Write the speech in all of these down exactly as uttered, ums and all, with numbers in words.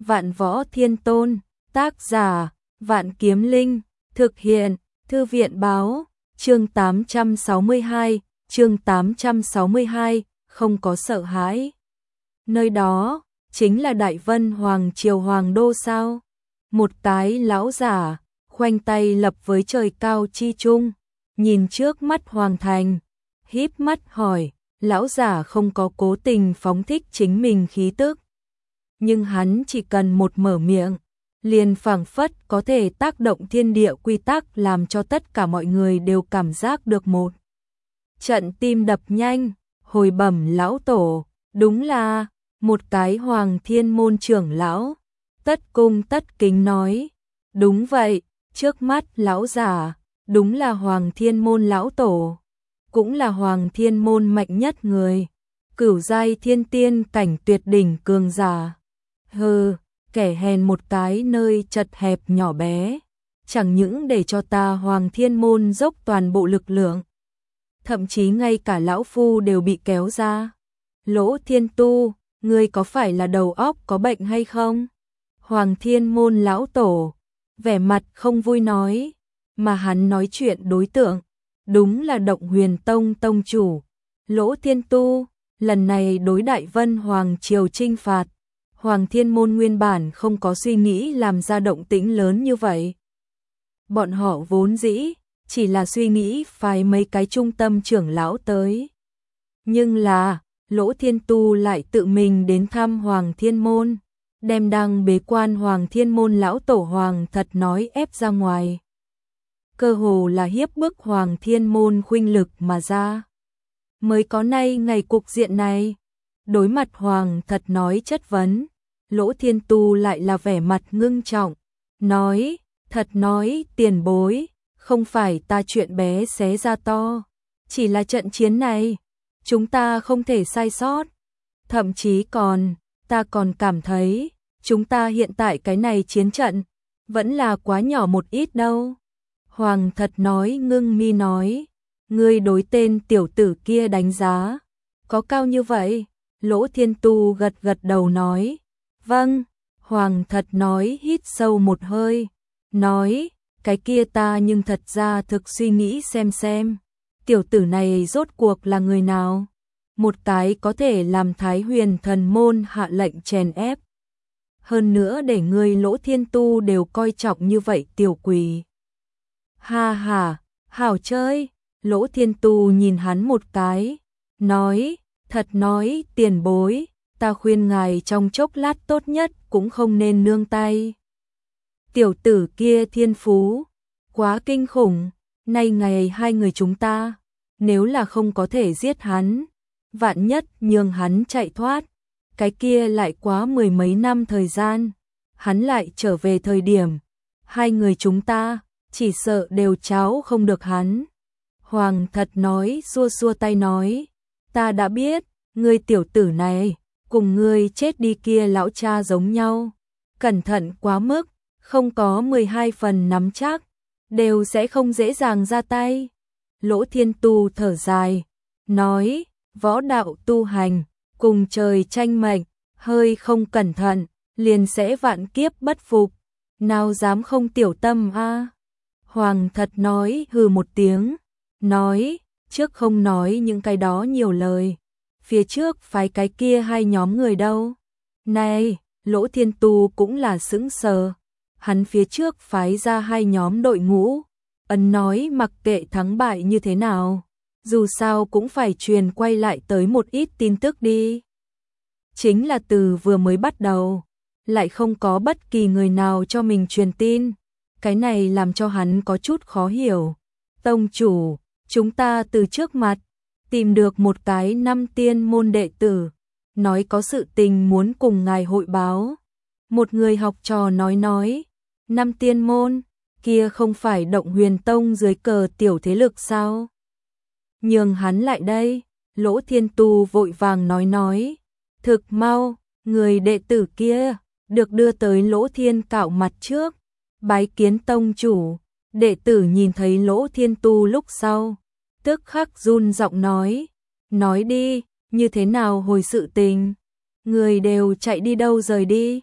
Vạn Võ Thiên Tôn, tác giả, Vạn Kiếm Linh, thực hiện, Thư viện báo, chương tám trăm sáu mươi hai, chương tám trăm sáu mươi hai, không có sợ hãi. Nơi đó, chính là Đại Vân Hoàng Triều Hoàng Đô sao? Một cái lão giả, khoanh tay lập với trời cao chi trung, nhìn trước mắt Hoàng Thành, híp mắt hỏi, lão giả không có cố tình phóng thích chính mình khí tức. Nhưng hắn chỉ cần một mở miệng, liền phảng phất có thể tác động thiên địa quy tắc làm cho tất cả mọi người đều cảm giác được một trận tim đập nhanh, hồi bẩm lão tổ, đúng là một cái Hoàng Thiên Môn trưởng lão. Tất cung tất kính nói, đúng vậy, trước mắt lão giả, đúng là Hoàng Thiên Môn lão tổ, cũng là Hoàng Thiên Môn mạnh nhất người, cửu giai thiên tiên cảnh tuyệt đỉnh cường giả. Hừ, kẻ hèn một cái nơi chật hẹp nhỏ bé, chẳng những để cho ta Hoàng Thiên Môn dốc toàn bộ lực lượng, thậm chí ngay cả lão phu đều bị kéo ra. Lỗ Thiên Tu, ngươi có phải là đầu óc có bệnh hay không? Hoàng Thiên Môn lão tổ, vẻ mặt không vui nói, mà hắn nói chuyện đối tượng, đúng là Động Huyền Tông tông chủ. Lỗ Thiên Tu, lần này đối Đại Vân Hoàng Triều trinh phạt, Hoàng Thiên Môn nguyên bản không có suy nghĩ làm ra động tĩnh lớn như vậy. Bọn họ vốn dĩ, chỉ là suy nghĩ phái mấy cái trung tâm trưởng lão tới. Nhưng là, Lỗ Thiên Tu lại tự mình đến thăm Hoàng Thiên Môn, đem đang bế quan Hoàng Thiên Môn lão tổ Hoàng Thật Nói ép ra ngoài. Cơ hồ là hiếp bức Hoàng Thiên Môn khuynh lực mà ra. Mới có nay ngày cục diện này, đối mặt Hoàng Thật Nói chất vấn, Lỗ Thiên Tu lại là vẻ mặt ngưng trọng, nói, Thật Nói tiền bối, không phải ta chuyện bé xé ra to, chỉ là trận chiến này, chúng ta không thể sai sót, thậm chí còn, ta còn cảm thấy, chúng ta hiện tại cái này chiến trận, vẫn là quá nhỏ một ít đâu. Hoàng Thật Nói ngưng mi nói, ngươi đối tên tiểu tử kia đánh giá, có cao như vậy? Lỗ Thiên Tu gật gật đầu nói, vâng. Hoàng Thật Nói hít sâu một hơi, nói, cái kia ta nhưng thật ra thực suy nghĩ xem xem, tiểu tử này rốt cuộc là người nào? Một cái có thể làm Thái Huyền Thần Môn hạ lệnh chèn ép. Hơn nữa để người Lỗ Thiên Tu đều coi trọng như vậy tiểu quỷ. Ha ha, hảo chơi. Lỗ Thiên Tu nhìn hắn một cái, nói, Thật Nói tiền bối, ta khuyên ngài trong chốc lát tốt nhất cũng không nên nương tay. Tiểu tử kia thiên phú, quá kinh khủng, nay ngày hai người chúng ta, nếu là không có thể giết hắn, vạn nhất nhường hắn chạy thoát, cái kia lại quá mười mấy năm thời gian, hắn lại trở về thời điểm, hai người chúng ta, chỉ sợ đều cháo không được hắn. Hoàng Thật Nói xua xua tay nói, ta đã biết, ngươi tiểu tử này, cùng ngươi chết đi kia lão cha giống nhau, cẩn thận quá mức, không có mười hai phần nắm chắc, đều sẽ không dễ dàng ra tay. Lỗ Thiên Tu thở dài, nói, võ đạo tu hành, cùng trời tranh mệnh, hơi không cẩn thận, liền sẽ vạn kiếp bất phục, nào dám không tiểu tâm a? À? Hoàng Thật Nói hừ một tiếng, nói, trước không nói những cái đó nhiều lời, phía trước phái cái kia hai nhóm người đâu? Này, Lỗ Thiên Tu cũng là sững sờ, hắn phía trước phái ra hai nhóm đội ngũ, ấn nói mặc kệ thắng bại như thế nào, dù sao cũng phải truyền quay lại tới một ít tin tức đi. Chính là từ vừa mới bắt đầu, lại không có bất kỳ người nào cho mình truyền tin, cái này làm cho hắn có chút khó hiểu. Tông chủ, chúng ta từ trước mặt, tìm được một cái năm tiên môn đệ tử, nói có sự tình muốn cùng ngài hội báo. Một người học trò nói nói, năm tiên môn, kia không phải Động Huyền Tông dưới cờ tiểu thế lực sao? Nhường hắn lại đây, Lỗ Thiên Tu vội vàng nói nói, thực mau, người đệ tử kia, được đưa tới Lỗ Thiên Cạo mặt trước, bái kiến tông chủ. Đệ tử nhìn thấy Lỗ Thiên Tu lúc sau, tức khắc run giọng nói, nói đi, như thế nào hồi sự tình, người đều chạy đi đâu rời đi?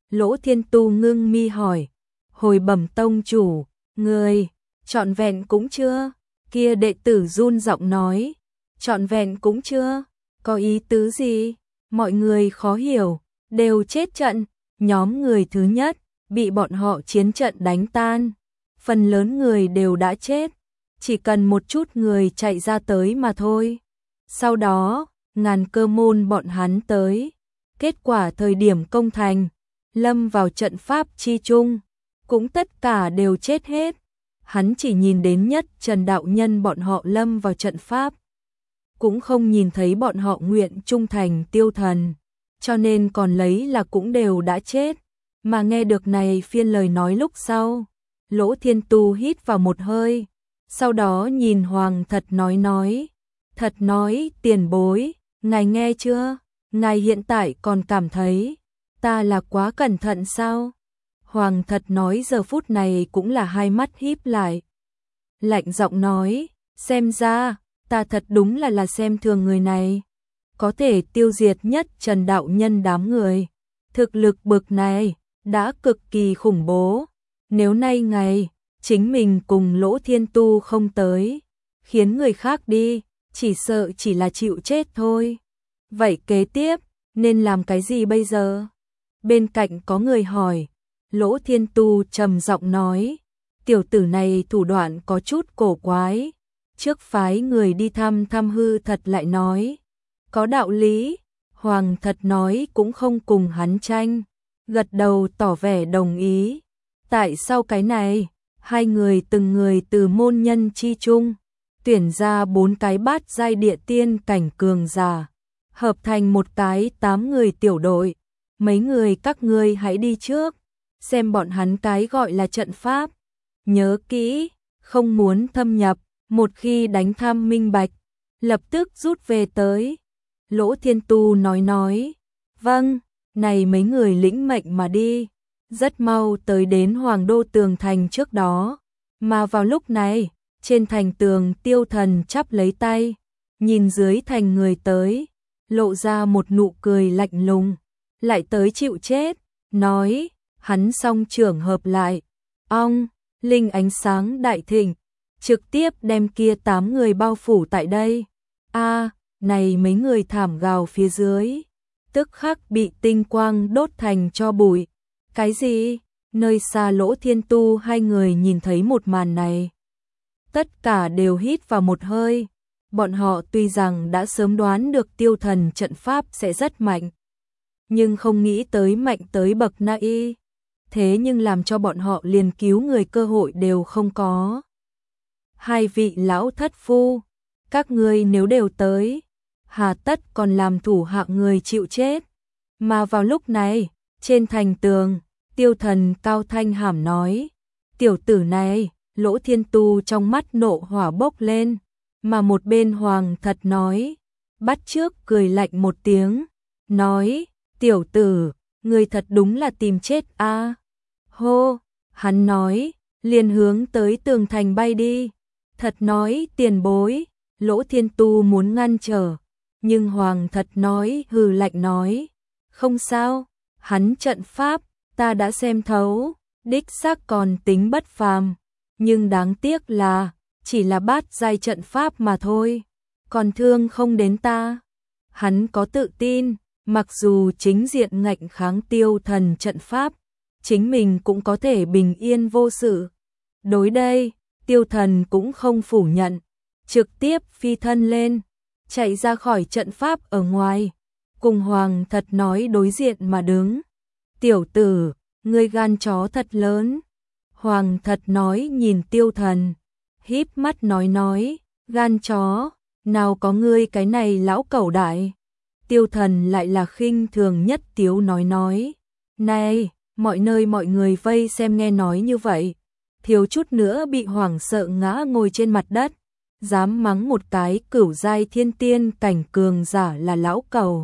Lỗ Thiên Tu ngưng mi hỏi, hồi bẩm tông chủ, người, trọn vẹn cũng chưa, kia đệ tử run giọng nói, trọn vẹn cũng chưa, có ý tứ gì, mọi người khó hiểu, đều chết trận, nhóm người thứ nhất, bị bọn họ chiến trận đánh tan, phần lớn người đều đã chết, chỉ cần một chút người chạy ra tới mà thôi. Sau đó, ngàn cơ môn bọn hắn tới, kết quả thời điểm công thành, lâm vào trận pháp chi chung, cũng tất cả đều chết hết. Hắn chỉ nhìn đến nhất Trần đạo nhân bọn họ lâm vào trận pháp, cũng không nhìn thấy bọn họ nguyện trung thành tiêu thần, cho nên còn lấy là cũng đều đã chết. Mà nghe được này phiên lời nói lúc sau, Lỗ Thiên Tu hít vào một hơi, sau đó nhìn Hoàng Thật nói nói, thật nói tiền bối, ngài nghe chưa, ngài hiện tại còn cảm thấy ta là quá cẩn thận sao? Hoàng Thật nói giờ phút này cũng là hai mắt híp lại, lạnh giọng nói, xem ra ta thật đúng là là xem thường người này, có thể tiêu diệt nhất Trần đạo nhân đám người, thực lực bực này đã cực kỳ khủng bố. Nếu nay ngày chính mình cùng Lỗ Thiên Tu không tới, khiến người khác đi, chỉ sợ chỉ là chịu chết thôi. Vậy kế tiếp nên làm cái gì bây giờ? Bên cạnh có người hỏi. Lỗ Thiên Tu trầm giọng nói, tiểu tử này thủ đoạn có chút cổ quái, trước phái người đi thăm thăm hư thật lại nói, có đạo lý. Hoàng Thật nói cũng không cùng hắn tranh, gật đầu tỏ vẻ đồng ý. Tại sao cái này, hai người từng người từ môn nhân chi chung, tuyển ra bốn cái bát giai địa tiên cảnh cường giả, hợp thành một cái tám người tiểu đội, mấy người các ngươi hãy đi trước, xem bọn hắn cái gọi là trận pháp. Nhớ kỹ, không muốn thâm nhập, một khi đánh thăm minh bạch, lập tức rút về tới. Lỗ Thiên Tu nói nói, vâng, này mấy người lĩnh mệnh mà đi, rất mau tới đến Hoàng Đô tường thành trước đó, mà vào lúc này, trên thành tường Tiêu Thần chắp lấy tay, nhìn dưới thành người tới, lộ ra một nụ cười lạnh lùng, lại tới chịu chết, nói, hắn song trưởng hợp lại, ong, linh ánh sáng đại thịnh, trực tiếp đem kia tám người bao phủ tại đây. A, này mấy người thảm gào phía dưới, tức khắc bị tinh quang đốt thành tro bụi. Cái gì? Nơi xa Lỗ Thiên Tu hai người nhìn thấy một màn này, tất cả đều hít vào một hơi. Bọn họ tuy rằng đã sớm đoán được Tiêu Thần trận pháp sẽ rất mạnh, nhưng không nghĩ tới mạnh tới bậc nai, thế nhưng làm cho bọn họ liền cứu người cơ hội đều không có. Hai vị lão thất phu, các ngươi nếu đều tới, hà tất còn làm thủ hạ người chịu chết. Mà vào lúc này, trên thành tường, Tiêu Thần cao thanh hàm nói, tiểu tử này, Lỗ Thiên Tu trong mắt nộ hỏa bốc lên, mà một bên Hoàng Thật nói, bắt trước cười lạnh một tiếng, nói, tiểu tử, người thật đúng là tìm chết a. À. Hô, hắn nói, liền hướng tới tường thành bay đi. Thật nói tiền bối, Lỗ Thiên Tu muốn ngăn trở, nhưng Hoàng Thật nói hừ lạnh nói, không sao, hắn trận pháp, ta đã xem thấu, đích xác còn tính bất phàm, nhưng đáng tiếc là, chỉ là bát giai trận pháp mà thôi, còn thương không đến ta. Hắn có tự tin, mặc dù chính diện ngạnh kháng Tiêu Thần trận pháp, chính mình cũng có thể bình yên vô sự. Đối đây, Tiêu Thần cũng không phủ nhận, trực tiếp phi thân lên, chạy ra khỏi trận pháp ở ngoài, cùng Hoàng Thật nói đối diện mà đứng. Tiểu tử, ngươi gan chó thật lớn. Hoàng Thật nói nhìn Tiêu Thần, híp mắt nói nói, gan chó, nào có ngươi cái này lão cẩu đại. Tiêu Thần lại là khinh thường nhất tiếu nói nói, này, mọi nơi mọi người vây xem nghe nói như vậy, thiếu chút nữa bị hoảng sợ ngã ngồi trên mặt đất, dám mắng một cái cửu giai thiên tiên cảnh cường giả là lão cẩu.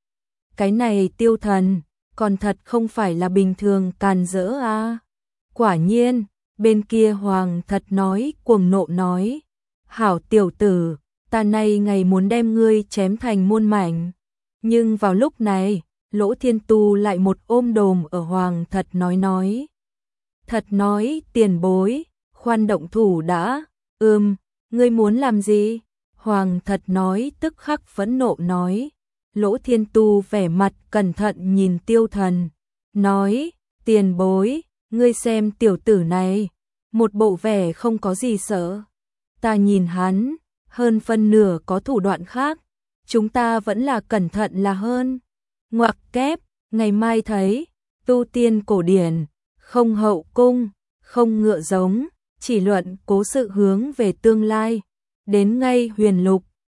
Cái này Tiêu Thần, còn thật không phải là bình thường càn rỡ a. À. Quả nhiên, bên kia Hoàng Thật nói cuồng nộ nói, hảo tiểu tử, ta nay ngày muốn đem ngươi chém thành muôn mảnh. Nhưng vào lúc này, Lỗ Thiên Tu lại một ôm đồm ở Hoàng Thật nói nói. Thật nói, tiền bối, khoan động thủ đã. Ừm, ngươi muốn làm gì? Hoàng Thật nói tức khắc phẫn nộ nói. Lỗ Thiên Tu vẻ mặt cẩn thận nhìn Tiêu Thần, nói, tiền bối, ngươi xem tiểu tử này, một bộ vẻ không có gì sợ. Ta nhìn hắn, hơn phân nửa có thủ đoạn khác, chúng ta vẫn là cẩn thận là hơn. Ngoặc kép, ngày mai thấy, tu tiên cổ điển, không hậu cung, không ngựa giống, chỉ luận cố sự hướng về tương lai, đến ngay huyền lục,